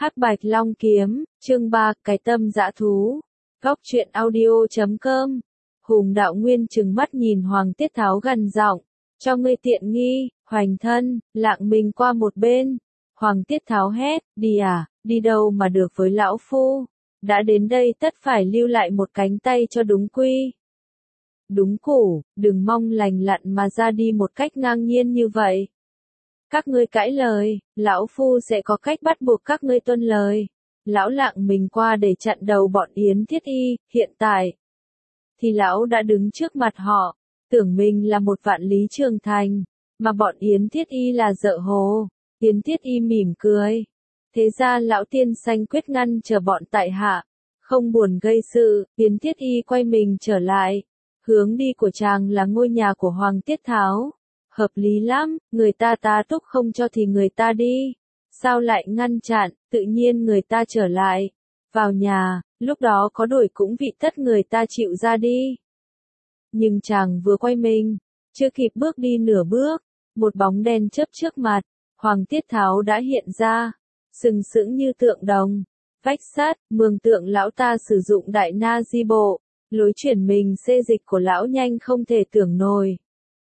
Hắc Bạch Long Kiếm, chương 3, cái tâm dã thú. Góc truyện audio.com. Hùng Đạo Nguyên trừng mắt nhìn Hoàng Tiết Tháo gần giọng, cho ngươi tiện nghi, hoành thân, lạng mình qua một bên. Hoàng Tiết Tháo hét, đi à, đi đâu mà được với lão phu, đã đến đây tất phải lưu lại một cánh tay cho đúng quy. Đúng củ, đừng mong lành lặn mà ra đi một cách ngang nhiên như vậy. Các ngươi cãi lời, lão phu sẽ có cách bắt buộc các ngươi tuân lời. Lão lạng mình qua để chặn đầu bọn Yến Thiết Y, hiện tại thì lão đã đứng trước mặt họ, tưởng mình là một vạn lý trường thành, mà bọn Yến Thiết Y là dợ hồ. Yến Thiết Y mỉm cười. Thế ra lão tiên xanh quyết ngăn chờ bọn tại hạ, không buồn gây sự. Yến Thiết Y quay mình trở lại. Hướng đi của chàng là ngôi nhà của Hoàng Tiết Tháo. Hợp lý lắm, người ta tá túc không cho thì người ta đi. Sao lại ngăn chặn, tự nhiên người ta trở lại. Vào nhà, lúc đó có đổi cũng vị tất người ta chịu ra đi. Nhưng chàng vừa quay mình, chưa kịp bước đi nửa bước, một bóng đen chớp trước mặt, Hoàng Tiết Tháo đã hiện ra, sừng sững như tượng đồng, vách sắt, mường tượng lão ta sử dụng đại na di bộ, lối chuyển mình xê dịch của lão nhanh không thể tưởng nổi.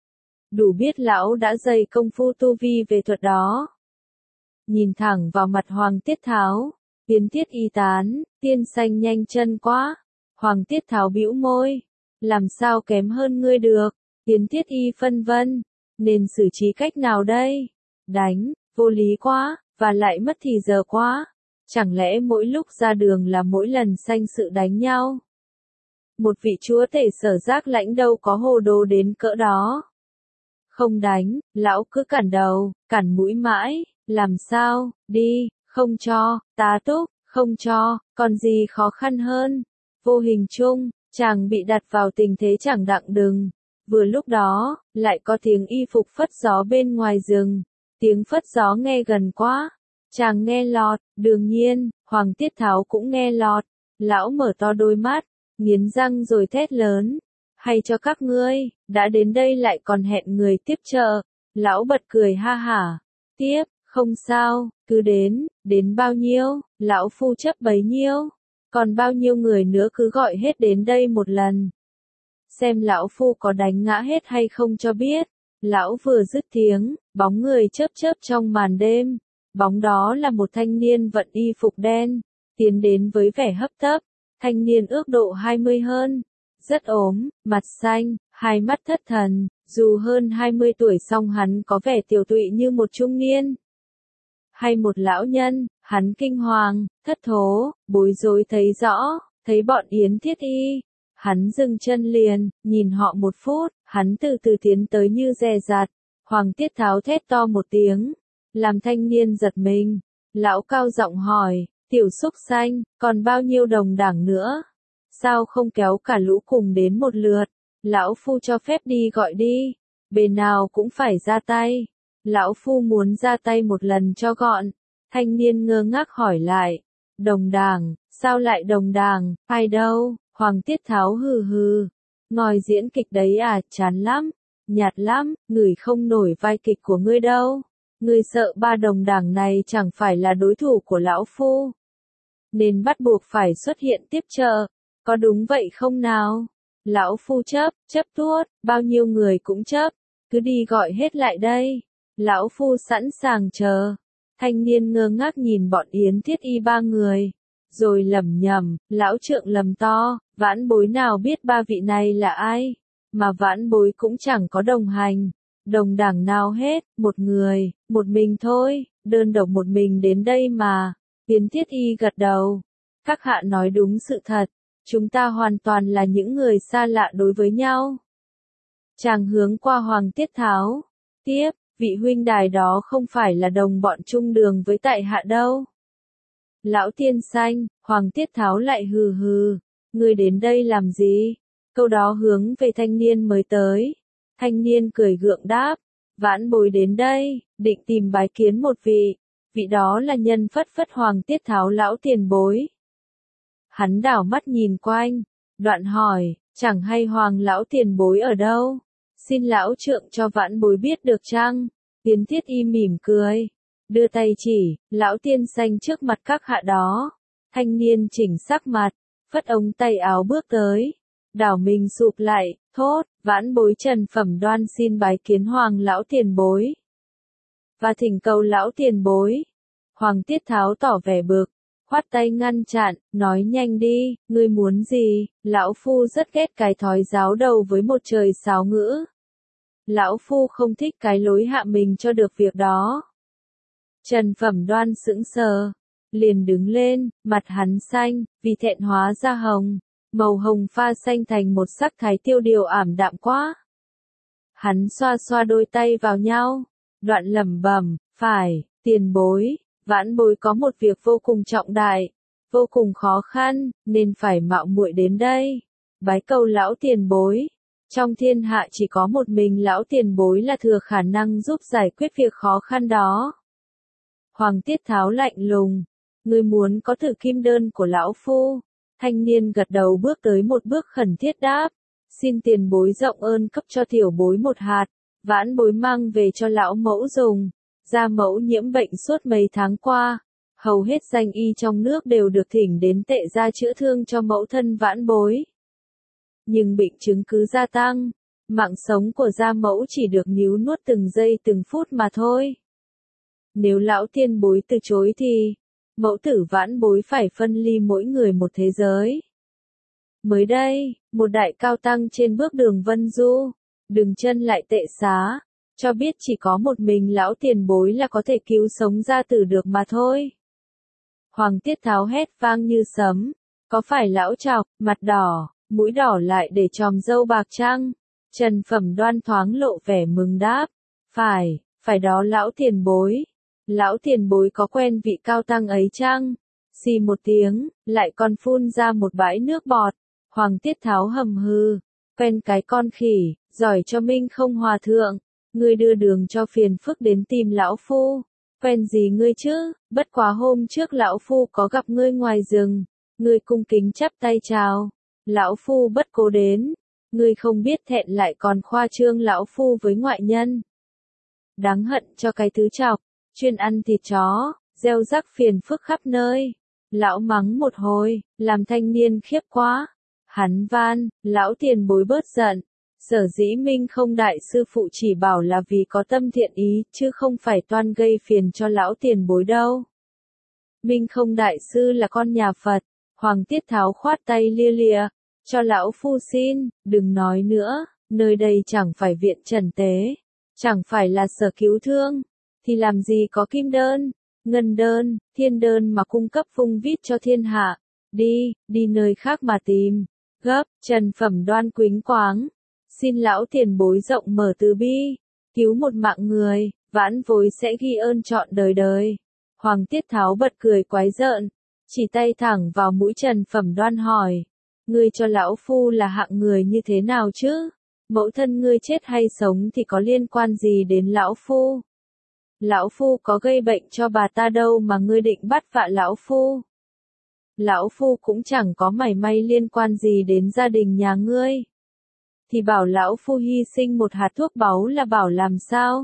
Đủ biết lão đã dày công phu tu vi về thuật đó. Nhìn thẳng vào mặt Hoàng Tiết Tháo, Yến Thiết Y tán, tiên xanh nhanh chân quá. Hoàng Tiết Tháo bĩu môi, làm sao kém hơn ngươi được. Yến Thiết Y phân vân, nên xử trí cách nào đây? Đánh, vô lý quá, và lại mất thì giờ quá. Chẳng lẽ mỗi lúc ra đường là mỗi lần sanh sự đánh nhau? Một vị chúa tể Sở Giác Lãnh đâu có hồ đồ đến cỡ đó. Không đánh, lão cứ cản đầu, cản mũi mãi, làm sao, đi, không cho, tá túc, không cho, còn gì khó khăn hơn. Vô hình chung, chàng bị đặt vào tình thế chẳng đặng đừng. Vừa lúc đó, lại có tiếng y phục phất gió bên ngoài rừng. Tiếng phất gió nghe gần quá. Chàng nghe lọt, đương nhiên, Hoàng Tiết Tháo cũng nghe lọt. Lão mở to đôi mắt, nghiến răng rồi thét lớn. Hay cho các ngươi, đã đến đây lại còn hẹn người tiếp trợ. Lão bật cười ha hả. Tiếp, không sao, cứ đến bao nhiêu, lão phu chấp bấy nhiêu. Còn bao nhiêu người nữa cứ gọi hết đến đây một lần. Xem lão phu có đánh ngã hết hay không cho biết. Lão vừa dứt tiếng, bóng người chớp chớp trong màn đêm. Bóng đó là một thanh niên vận y phục đen, tiến đến với vẻ hấp tấp. Thanh niên ước độ 20 hơn. Rất ốm, mặt xanh, hai mắt thất thần, dù hơn 20 tuổi song hắn có vẻ tiều tụy như một trung niên. Hay một lão nhân, hắn kinh hoàng, thất thố, bối rối thấy rõ, thấy bọn Yến Thiết Y. Hắn dừng chân liền, nhìn họ một phút, hắn từ từ tiến tới như dè dặt. Hoàng Tiết Tháo thét to một tiếng, làm thanh niên giật mình. Lão cao giọng hỏi, tiểu súc xanh, còn bao nhiêu đồng đảng nữa? Sao không kéo cả lũ cùng đến một lượt? Lão phu cho phép đi gọi đi. Bên nào cũng phải ra tay. Lão phu muốn ra tay một lần cho gọn. Thanh niên ngơ ngác hỏi lại. Đồng đảng, sao lại đồng đảng, ai đâu? Hoàng Tiết Tháo hừ hừ. Ngồi diễn kịch đấy à, chán lắm, nhạt lắm, ngửi không nổi vai kịch của ngươi đâu. Ngươi sợ ba đồng đảng này chẳng phải là đối thủ của lão phu, nên bắt buộc phải xuất hiện tiếp trợ. Có đúng vậy không nào? Lão phu chấp tuốt, bao nhiêu người cũng chấp, cứ đi gọi hết lại đây. Lão phu sẵn sàng chờ. Thanh niên ngơ ngác nhìn bọn Yến Thiết Y ba người, rồi lẩm nhẩm, lão trượng lầm to, vãn bối nào biết ba vị này là ai, mà vãn bối cũng chẳng có đồng hành, đồng đảng nào hết, một người, một mình thôi, đơn độc một mình đến đây mà. Yến Thiết Y gật đầu, các hạ nói đúng sự thật. Chúng ta hoàn toàn là những người xa lạ đối với nhau. Chàng hướng qua Hoàng Tiết Tháo. Tiếp, vị huynh đài đó không phải là đồng bọn chung đường với tại hạ đâu. Lão tiên xanh, Hoàng Tiết Tháo lại hừ hừ. Ngươi đến đây làm gì? Câu đó hướng về thanh niên mới tới. Thanh niên cười gượng đáp. Vãn bối đến đây, định tìm bái kiến một vị. Vị đó là nhân phất phất Hoàng Tiết Tháo lão tiền bối. Hắn đảo mắt nhìn quanh, đoạn hỏi, chẳng hay Hoàng lão tiền bối ở đâu? Xin lão trượng cho vãn bối biết được chăng? Yến Thiết Y mỉm cười. đưa tay chỉ, lão tiên xanh trước mặt các hạ đó. Thanh niên chỉnh sắc mặt, phất ống tay áo bước tới. Đảo mình sụp lại, thốt, vãn bối Trần Phẩm Đoan xin bái kiến Hoàng lão tiền bối. Và thỉnh cầu lão tiền bối. Hoàng Tiết Tháo tỏ vẻ bực, khoát tay ngăn chặn, nói nhanh đi, ngươi muốn gì, lão phu rất ghét cái thói giáo đầu với một trời sáo ngữ. Lão phu không thích cái lối hạ mình cho được việc đó. Trần Phẩm Đoan sững sờ, liền đứng lên, mặt hắn xanh, vì thẹn hóa ra hồng, màu hồng pha xanh thành một sắc thái tiêu điều ảm đạm quá. Hắn xoa xoa đôi tay vào nhau, đoạn lẩm bẩm, phải, tiền bối, vãn bối có một việc vô cùng trọng đại, vô cùng khó khăn, nên phải mạo muội đến đây. Bái cầu lão tiền bối. Trong thiên hạ chỉ có một mình lão tiền bối là thừa khả năng giúp giải quyết việc khó khăn đó. Hoàng Tiết Tháo lạnh lùng, ngươi muốn có thử kim đơn của lão phu. Thanh niên gật đầu bước tới một bước khẩn thiết đáp, xin tiền bối rộng ơn cấp cho tiểu bối một hạt, vãn bối mang về cho lão mẫu dùng. Gia mẫu nhiễm bệnh suốt mấy tháng qua, hầu hết danh y trong nước đều được thỉnh đến Tệ gia chữa thương cho mẫu thân vãn bối. Nhưng bệnh chứng cứ gia tăng, mạng sống của gia mẫu chỉ được níu nuốt từng giây từng phút mà thôi. Nếu lão tiên bối từ chối thì, mẫu tử vãn bối phải phân ly mỗi người một thế giới. Mới đây, một đại cao tăng trên bước đường Vân Du, đừng chân lại Tệ xá, cho biết chỉ có một mình lão tiền bối là có thể cứu sống gia tử được mà thôi. Hoàng Tiết Tháo hét vang như sấm, có phải lão chọc, mặt đỏ, mũi đỏ lại để chòm râu bạc chăng? Trần Phẩm Đoan thoáng lộ vẻ mừng đáp, phải đó lão tiền bối. Lão tiền bối có quen vị cao tăng ấy chăng? Xì một tiếng, lại còn phun ra một bãi nước bọt. Hoàng Tiết Tháo hầm hư, quen cái con khỉ, giỏi cho Minh không hòa thượng. Ngươi đưa đường cho phiền phức đến tìm lão phu. Quen gì ngươi chứ, bất quá hôm trước lão phu có gặp ngươi ngoài rừng. Ngươi cung kính chắp tay chào. Lão phu bất cố đến. Ngươi không biết thẹn lại còn khoa trương lão phu với ngoại nhân. Đáng hận cho cái thứ chọc, chuyên ăn thịt chó, gieo rắc phiền phức khắp nơi. Lão mắng một hồi, làm thanh niên khiếp quá. Hắn van, lão tiền bối bớt giận. Sở dĩ Minh không đại sư phụ chỉ bảo là vì có tâm thiện ý, chứ không phải toan gây phiền cho lão tiền bối đâu. Minh không đại sư là con nhà Phật. Hoàng Tiết Tháo khoát tay lia lịa, cho lão phu xin, đừng nói nữa, nơi đây chẳng phải viện trần tế, chẳng phải là sở cứu thương, thì làm gì có kim đơn, ngân đơn, thiên đơn mà cung cấp vung vít cho thiên hạ. Đi nơi khác mà tìm. Gấp, Trần Phẩm Đoan quính quáng. Xin lão tiền bối rộng mở từ bi, cứu một mạng người, vãn bối sẽ ghi ơn trọn đời đời. Hoàng Tiết Tháo bật cười quái rợn, chỉ tay thẳng vào mũi Trần Phẩm Đoan hỏi, ngươi cho lão phu là hạng người như thế nào chứ? Mẫu thân ngươi chết hay sống thì có liên quan gì đến lão phu? Lão phu có gây bệnh cho bà ta đâu mà ngươi định bắt vạ lão phu? Lão phu cũng chẳng có mảy may liên quan gì đến gia đình nhà ngươi. Thì bảo lão phu hy sinh một hạt thuốc báu là bảo làm sao?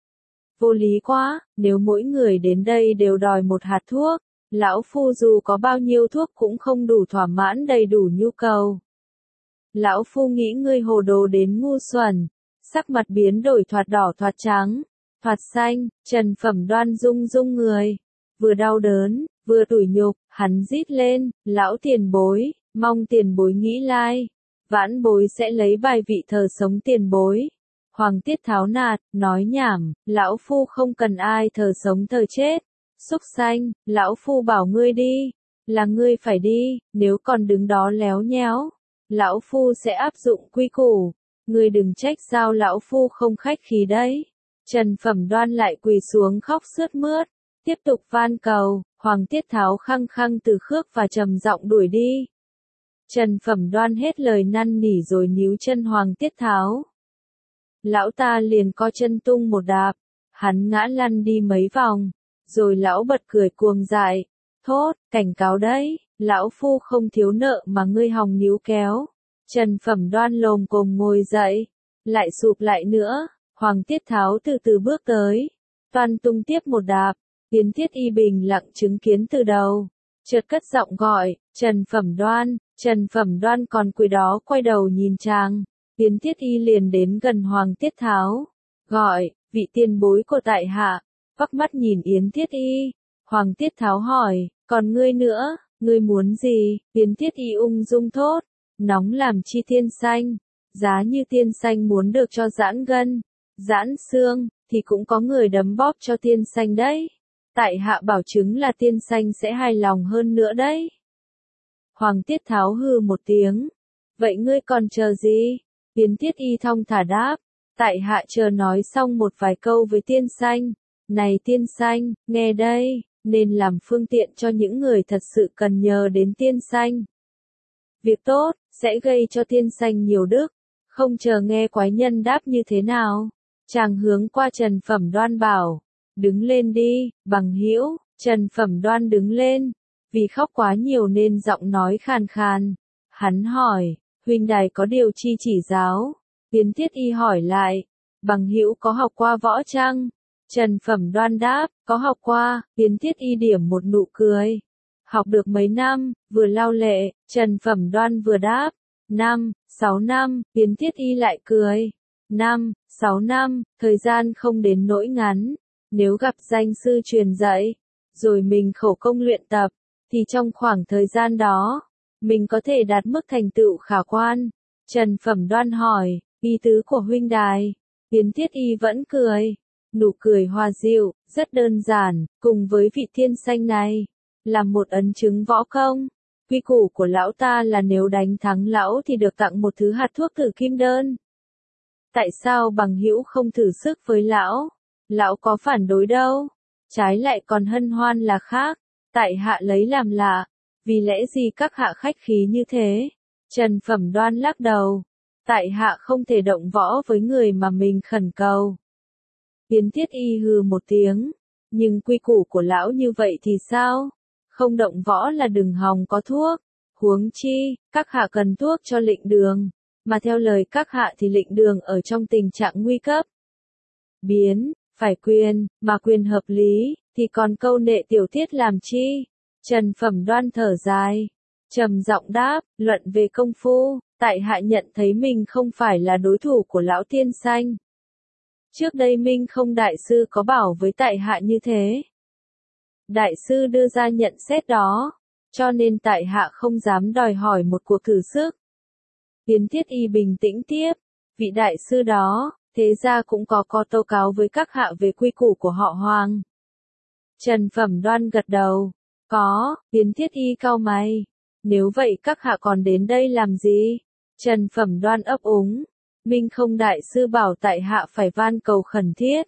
Vô lý quá, nếu mỗi người đến đây đều đòi một hạt thuốc, lão phu dù có bao nhiêu thuốc cũng không đủ thỏa mãn đầy đủ nhu cầu. Lão phu nghĩ ngươi hồ đồ đến ngu xuẩn, sắc mặt biến đổi thoạt đỏ thoạt trắng, thoạt xanh. Trần Phẩm Đoan rung rung người, vừa đau đớn, vừa tủi nhục, hắn rít lên, lão tiền bối, mong tiền bối nghĩ lai. Vãn bối sẽ lấy bài vị thờ sống tiền bối. Hoàng Tiết Tháo nạt, nói nhảm, lão phu không cần ai thờ sống thờ chết. Súc sanh, lão phu bảo ngươi đi, là ngươi phải đi, nếu còn đứng đó léo nhéo, lão phu sẽ áp dụng quy củ. Ngươi đừng trách sao lão phu không khách khí đấy. Trần Phẩm Đoan lại quỳ xuống khóc sướt mướt, tiếp tục van cầu. Hoàng Tiết Tháo khăng khăng từ khước và trầm giọng đuổi đi. Trần Phẩm Đoan hết lời năn nỉ rồi níu chân Hoàng Tiết Tháo. Lão ta liền co chân tung một đạp, hắn ngã lăn đi mấy vòng, rồi lão bật cười cuồng dại, thốt, cảnh cáo đấy, lão phu không thiếu nợ mà ngươi hòng níu kéo. Trần Phẩm Đoan lồm cồm ngồi dậy, lại sụp lại nữa. Hoàng Tiết Tháo từ từ bước tới, toan tung tiếp một đạp, Yến Thiết Y bình lặng chứng kiến từ đầu. Chợt cất giọng gọi, Trần Phẩm Đoan. Trần Phẩm Đoan còn quỳ đó quay đầu nhìn chàng. Yến Thiết Y liền đến gần Hoàng Tiết Tháo. Gọi, vị tiền bối của tại hạ. Vắc mắt nhìn Yến Thiết Y. Hoàng Tiết Tháo hỏi, còn ngươi nữa, ngươi muốn gì? Yến Thiết Y ung dung thốt, nóng làm chi tiên sanh. Giá như tiên sanh muốn được cho giãn gân, giãn xương, thì cũng có người đấm bóp cho tiên sanh đấy. Tại hạ bảo chứng là tiên sanh sẽ hài lòng hơn nữa đấy. Hoàng Tiết Tháo hừ một tiếng. Vậy ngươi còn chờ gì? Yến Thiết Y thong thả đáp. Tại hạ chờ nói xong một vài câu với tiên sanh. Này tiên sanh, nghe đây, nên làm phương tiện cho những người thật sự cần nhờ đến tiên sanh. Việc tốt, sẽ gây cho tiên sanh nhiều đức. Không chờ nghe quái nhân đáp như thế nào. Chàng hướng qua Trần Phẩm Đoan bảo. Đứng lên đi, bằng hữu. Trần Phẩm Đoan đứng lên. Vì khóc quá nhiều nên giọng nói khàn khàn. Hắn hỏi, huynh đài có điều chi chỉ giáo? Yến Thiết Y hỏi lại, bằng hữu có học qua võ chăng? Trần Phẩm Đoan đáp, có học qua. Yến Thiết Y điểm một nụ cười. Học được mấy năm? Vừa lau lệ, Trần Phẩm Đoan vừa đáp. 5, 6 năm. Yến Thiết Y lại cười. 5, 6 năm, thời gian không đến nỗi ngắn. Nếu gặp danh sư truyền dạy, rồi mình khổ công luyện tập, thì trong khoảng thời gian đó, mình có thể đạt mức thành tựu khả quan. Trần Phẩm Đoan hỏi, ý tứ của huynh đài. Yến Thiết Y vẫn cười. Nụ cười hòa dịu, rất đơn giản, cùng với vị thiên sanh này. Là một ấn chứng võ công. Quy củ của lão ta là nếu đánh thắng lão thì được tặng một thứ hạt thuốc thử kim đơn. Tại sao bằng hữu không thử sức với lão? Lão có phản đối đâu. Trái lại còn hân hoan là khác. Tại hạ lấy làm lạ. Vì lẽ gì các hạ khách khí như thế? Trần Phẩm Đoan lắc đầu. Tại hạ không thể động võ với người mà mình khẩn cầu. Yến Thiết Y hừ một tiếng. Nhưng quy củ của lão như vậy thì sao? Không động võ là đừng hòng có thuốc. Huống chi, các hạ cần thuốc cho lệnh đường. Mà theo lời các hạ thì lệnh đường ở trong tình trạng nguy cấp. Biến, phải quyền, mà quyền hợp lý, thì còn câu nệ tiểu tiết làm chi? Trần Phẩm Đoan thở dài. Trầm giọng đáp, luận về công phu, tại hạ nhận thấy mình không phải là đối thủ của lão tiên sanh. Trước đây Minh Không đại sư có bảo với tại hạ như thế. Đại sư đưa ra nhận xét đó, cho nên tại hạ không dám đòi hỏi một cuộc thử sức. Yến Thiết Y bình tĩnh tiếp, vị đại sư đó, thế ra cũng có tố cáo với các hạ về quy củ của họ Hoàng. Trần Phẩm Đoan gật đầu, có. Yến Thiết Y cau mày. Nếu vậy các hạ còn đến đây làm gì? Trần Phẩm Đoan ấp úng. Minh Không đại sư bảo tại hạ phải van cầu khẩn thiết.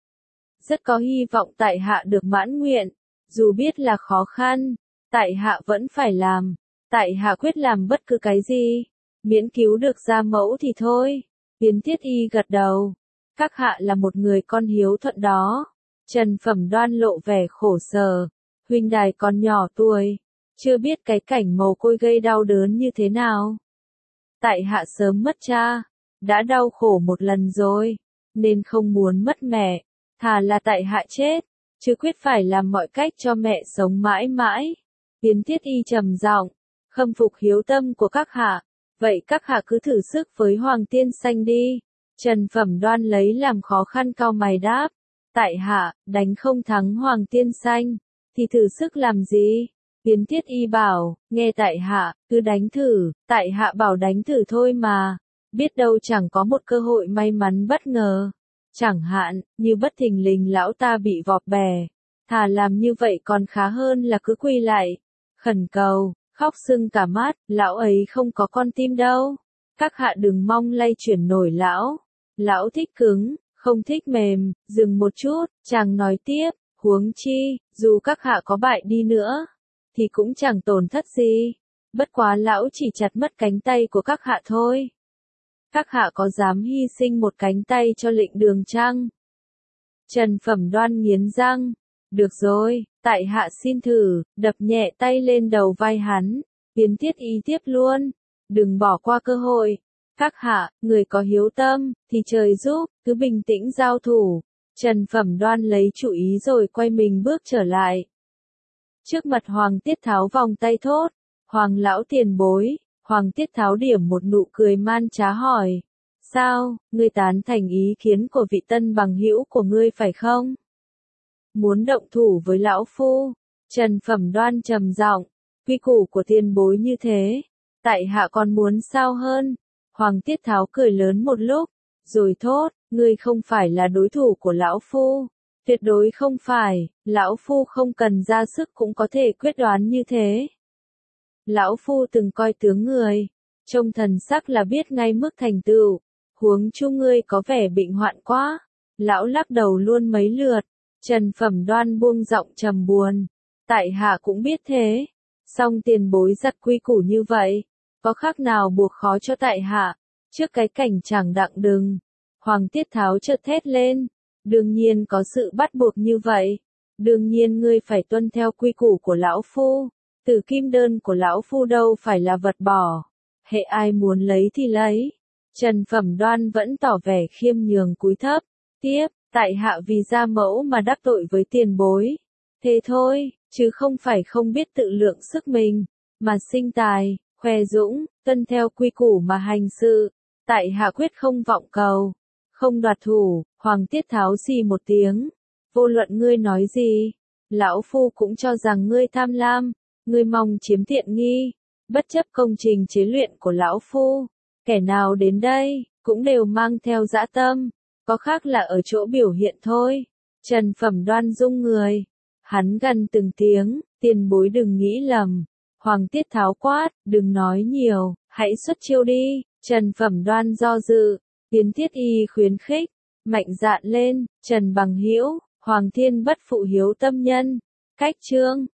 Rất có hy vọng tại hạ được mãn nguyện. Dù biết là khó khăn, tại hạ vẫn phải làm. Tại hạ quyết làm bất cứ cái gì. Miễn cứu được gia mẫu thì thôi. Yến Thiết Y gật đầu. Các hạ là một người con hiếu thuận đó. Trần Phẩm Đoan lộ vẻ khổ sở. Huynh đài còn nhỏ tuổi. Chưa biết cái cảnh mồ côi gây đau đớn như thế nào. Tại hạ sớm mất cha. Đã đau khổ một lần rồi. Nên không muốn mất mẹ. Thà là tại hạ chết. Chứ quyết phải làm mọi cách cho mẹ sống mãi mãi. Yến Thiết Y trầm giọng. Khâm phục hiếu tâm của các hạ. Vậy các hạ cứ thử sức với Hoàng tiên sanh đi. Trần Phẩm Đoan lấy làm khó khăn cau mày đáp. Tại hạ, đánh không thắng Hoàng tiên sanh. Thì thử sức làm gì? Yến Thiết Y bảo, nghe tại hạ, cứ đánh thử. Tại hạ bảo đánh thử thôi mà. Biết đâu chẳng có một cơ hội may mắn bất ngờ. Chẳng hạn, như bất thình lình lão ta bị vọt bè. Thà làm như vậy còn khá hơn là cứ quỳ lại. Khẩn cầu, khóc sưng cả mắt, lão ấy không có con tim đâu. Các hạ đừng mong lay chuyển nổi lão. Lão thích cứng, không thích mềm. Dừng một chút, chàng nói tiếp, huống chi, dù các hạ có bại đi nữa, thì cũng chẳng tổn thất gì. Bất quá lão chỉ chặt mất cánh tay của các hạ thôi. Các hạ có dám hy sinh một cánh tay cho lệnh đường chăng? Trần Phẩm Đoan nghiến răng. Được rồi, tại hạ xin thử, đập nhẹ tay lên đầu vai hắn. Yến Thiết Y tiếp luôn. Đừng bỏ qua cơ hội. Các hạ, người có hiếu tâm, thì trời giúp, cứ bình tĩnh giao thủ. Trần Phẩm Đoan lấy chủ ý rồi quay mình bước trở lại. Trước mặt Hoàng Tiết Tháo vòng tay thốt, Hoàng lão tiền bối. Hoàng Tiết Tháo điểm một nụ cười man trá hỏi, sao, ngươi tán thành ý kiến của vị tân bằng hữu của ngươi phải không? Muốn động thủ với lão phu? Trần Phẩm Đoan trầm giọng, quy củ của tiền bối như thế, tại hạ còn muốn sao hơn? Hoàng Tiết Tháo cười lớn một lúc, rồi thốt, ngươi không phải là đối thủ của lão phu, tuyệt đối không phải, lão phu không cần ra sức cũng có thể quyết đoán như thế. Lão phu từng coi tướng người, trông thần sắc là biết ngay mức thành tựu, huống chu ngươi có vẻ bệnh hoạn quá. Lão lắc đầu luôn mấy lượt, Trần Phẩm Đoan buông giọng trầm buồn, tại hạ cũng biết thế, song tiền bối giật quy củ như vậy, có khác nào buộc khó cho tại hạ, trước cái cảnh chẳng đặng đừng. Hoàng Tiết Tháo chợt thét lên, đương nhiên có sự bắt buộc như vậy, đương nhiên ngươi phải tuân theo quy củ của lão phu. Tử kim đơn của lão phu đâu phải là vật bỏ, hệ ai muốn lấy thì lấy. Trần Phẩm Đoan vẫn tỏ vẻ khiêm nhường cúi thấp, tiếp, tại hạ vì gia mẫu mà đắc tội với tiền bối. Thế thôi, chứ không phải không biết tự lượng sức mình, mà sinh tài, khoe dũng, tuân theo quy củ mà hành sự. Tại hạ quyết không vọng cầu, không đoạt thủ. Hoàng Tiết Tháo xì một tiếng, vô luận ngươi nói gì, lão phu cũng cho rằng ngươi tham lam. Ngươi mong chiếm tiện nghi, bất chấp công trình chế luyện của lão phu, kẻ nào đến đây, cũng đều mang theo dã tâm, có khác là ở chỗ biểu hiện thôi. Trần Phẩm Đoan rung người, hắn gần từng tiếng, tiền bối đừng nghĩ lầm. Hoàng Tiết Tháo quát, đừng nói nhiều, hãy xuất chiêu đi. Trần Phẩm Đoan do dự, Tiến Thiết Y khuyến khích, mạnh dạn lên, Trần bằng hữu, Hoàng Thiên bất phụ hiếu tâm nhân, cách chương.